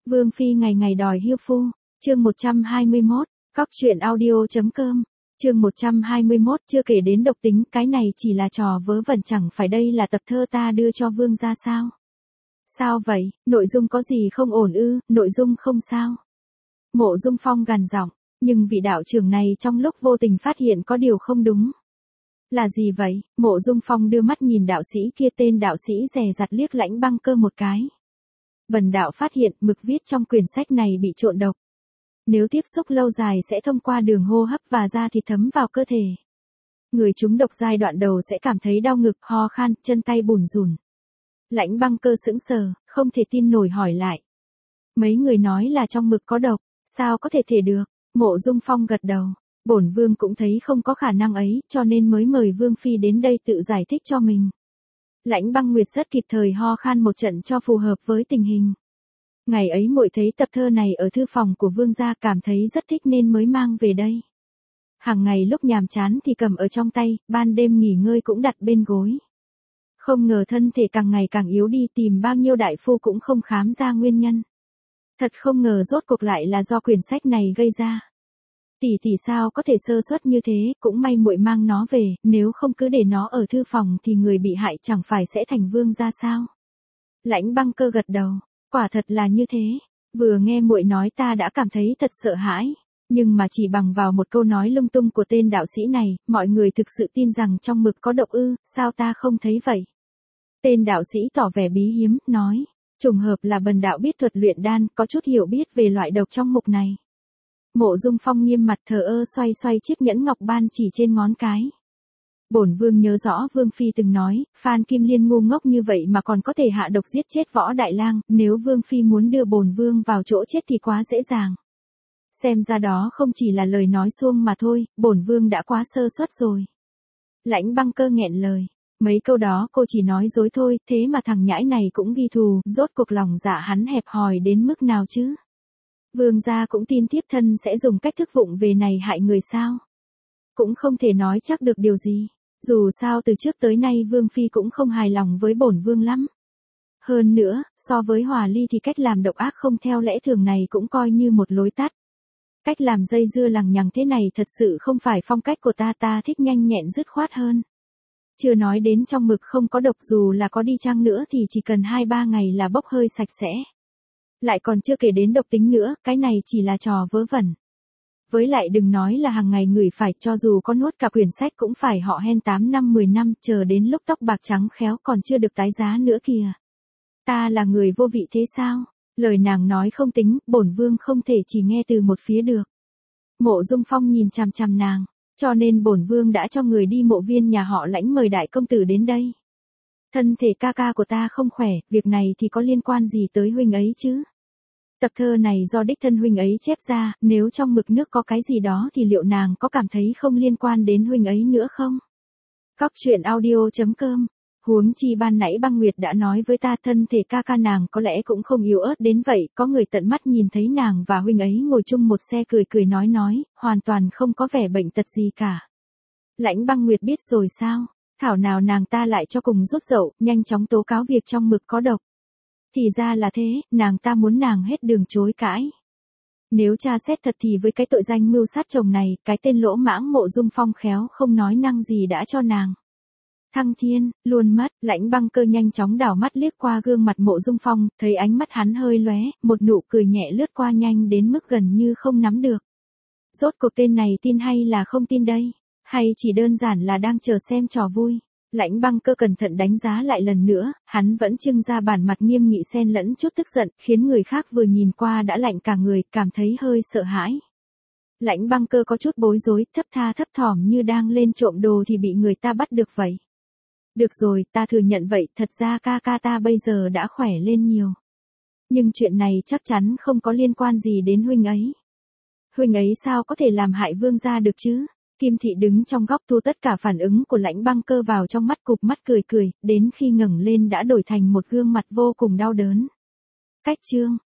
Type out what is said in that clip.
Vương Phi ngày ngày đòi hiêu phu, chương 121, cóc truyện audio.com, chương 121 chưa kể đến độc tính, cái này chỉ là trò vớ vẩn chẳng phải đây là tập thơ ta đưa cho Vương gia sao? Sao vậy, nội dung có gì không ổn ư, nội dung không sao. Mộ Dung Phong gằn giọng, nhưng vị đạo trưởng này trong lúc vô tình phát hiện có điều không đúng. Là gì vậy? Mộ Dung Phong đưa mắt nhìn đạo sĩ kia, tên đạo sĩ dè dặt liếc Lãnh Băng Cơ một cái. Bần đạo phát hiện mực viết trong quyển sách này bị trộn độc. Nếu tiếp xúc lâu dài sẽ thông qua đường hô hấp và da thịt thấm vào cơ thể. Người trúng độc giai đoạn đầu sẽ cảm thấy đau ngực, ho khan, chân tay bủn rủn. Lãnh Băng Cơ sững sờ, không thể tin nổi hỏi lại. Mấy người nói là trong mực có độc, sao có thể được? Mộ Dung Phong gật đầu. Bổn vương cũng thấy không có khả năng ấy, cho nên mới mời Vương Phi đến đây tự giải thích cho mình. Lãnh Băng Nguyệt rất kịp thời ho khan một trận cho phù hợp với tình hình. Ngày ấy muội thấy tập thơ này ở thư phòng của Vương gia, cảm thấy rất thích nên mới mang về đây. Hàng ngày lúc nhàm chán thì cầm ở trong tay, ban đêm nghỉ ngơi cũng đặt bên gối. Không ngờ thân thể càng ngày càng yếu đi, tìm bao nhiêu đại phu cũng không khám ra nguyên nhân. Thật không ngờ rốt cuộc lại là do quyển sách này gây ra. Tỷ sao có thể sơ suất như thế, cũng may muội mang nó về, nếu không cứ để nó ở thư phòng thì người bị hại chẳng phải sẽ thành vương gia sao? Lãnh Băng Cơ gật đầu, quả thật là như thế. Vừa nghe muội nói ta đã cảm thấy thật sợ hãi, nhưng mà chỉ bằng vào một câu nói lung tung của tên đạo sĩ này, mọi người thực sự tin rằng trong mực có độc ư? Sao ta không thấy vậy? Tên đạo sĩ tỏ vẻ bí hiếm, nói, trùng hợp là bần đạo biết thuật luyện đan, có chút hiểu biết về loại độc trong mục này. Mộ Dung Phong nghiêm mặt thờ ơ xoay xoay chiếc nhẫn ngọc ban chỉ trên ngón cái. Bổn vương nhớ rõ Vương Phi từng nói, Phan Kim Liên ngu ngốc như vậy mà còn có thể hạ độc giết chết Võ Đại Lang, nếu Vương Phi muốn đưa bổn vương vào chỗ chết thì quá dễ dàng. Xem ra đó không chỉ là lời nói suông mà thôi, bổn vương đã quá sơ suất rồi. Lãnh Băng Cơ nghẹn lời, mấy câu đó cô chỉ nói dối thôi, thế mà thằng nhãi này cũng ghi thù, rốt cuộc lòng dạ hắn hẹp hòi đến mức nào chứ? Vương gia cũng tin thiếp thân sẽ dùng cách thức vụng về này hại người sao? Cũng không thể nói chắc được điều gì. Dù sao từ trước tới nay Vương Phi cũng không hài lòng với bổn vương lắm. Hơn nữa, so với Hòa Ly thì cách làm độc ác không theo lẽ thường này cũng coi như một lối tắt. Cách làm dây dưa lằng nhằng thế này thật sự không phải phong cách của ta thích nhanh nhẹn dứt khoát hơn. Chưa nói đến trong mực không có độc, dù là có đi chăng nữa thì chỉ cần 2-3 ngày là bốc hơi sạch sẽ. Lại còn chưa kể đến độc tính nữa, cái này chỉ là trò vớ vẩn. Với lại đừng nói là hàng ngày ngửi phải, cho dù có nuốt cả quyển sách cũng phải họ hen 8 năm 10 năm, chờ đến lúc tóc bạc trắng khéo còn chưa được tái giá nữa kìa. Ta là người vô vị thế sao? Lời nàng nói không tính, bổn vương không thể chỉ nghe từ một phía được. Mộ Dung Phong nhìn chằm chằm nàng, cho nên bổn vương đã cho người đi mộ viên nhà họ Lãnh mời đại công tử đến đây. Thân thể ca ca của ta không khỏe, việc này thì có liên quan gì tới huynh ấy chứ? Tập thơ này do đích thân huynh ấy chép ra, nếu trong mực nước có cái gì đó thì liệu nàng có cảm thấy không liên quan đến huynh ấy nữa không? Cóc truyện audio.com. Huống chi ban nãy Băng Nguyệt đã nói với ta thân thể ca ca nàng có lẽ cũng không yếu ớt đến vậy, có người tận mắt nhìn thấy nàng và huynh ấy ngồi chung một xe cười nói, hoàn toàn không có vẻ bệnh tật gì cả. Lãnh Băng Nguyệt biết rồi sao? Thảo nào nàng ta lại cho cùng rút dậu, nhanh chóng tố cáo việc trong mực có độc. Thì ra là thế, nàng ta muốn nàng hết đường chối cãi. Nếu tra xét thật thì với cái tội danh mưu sát chồng này, cái tên lỗ mãng Mộ Dung Phong khéo không nói năng gì đã cho nàng thăng thiên, luôn mất. Lãnh Băng Cơ nhanh chóng đảo mắt liếc qua gương mặt Mộ Dung Phong, thấy ánh mắt hắn hơi lóe, một nụ cười nhẹ lướt qua nhanh đến mức gần như không nắm được. Rốt cuộc tên này tin hay là không tin đây? Hay chỉ đơn giản là đang chờ xem trò vui? Lãnh Băng Cơ cẩn thận đánh giá lại lần nữa, hắn vẫn trưng ra bản mặt nghiêm nghị xen lẫn chút tức giận, khiến người khác vừa nhìn qua đã lạnh cả người, cảm thấy hơi sợ hãi. Lãnh Băng Cơ có chút bối rối, thấp thỏm như đang lên trộm đồ thì bị người ta bắt được vậy. Được rồi, ta thừa nhận vậy, thật ra ca ca ta bây giờ đã khỏe lên nhiều. Nhưng chuyện này chắc chắn không có liên quan gì đến huynh ấy. Huynh ấy sao có thể làm hại vương gia được chứ? Kim Thị đứng trong góc thu tất cả phản ứng của Lãnh Băng Cơ vào trong mắt, cụp mắt cười, đến khi ngẩng lên đã đổi thành một gương mặt vô cùng đau đớn. Cách chương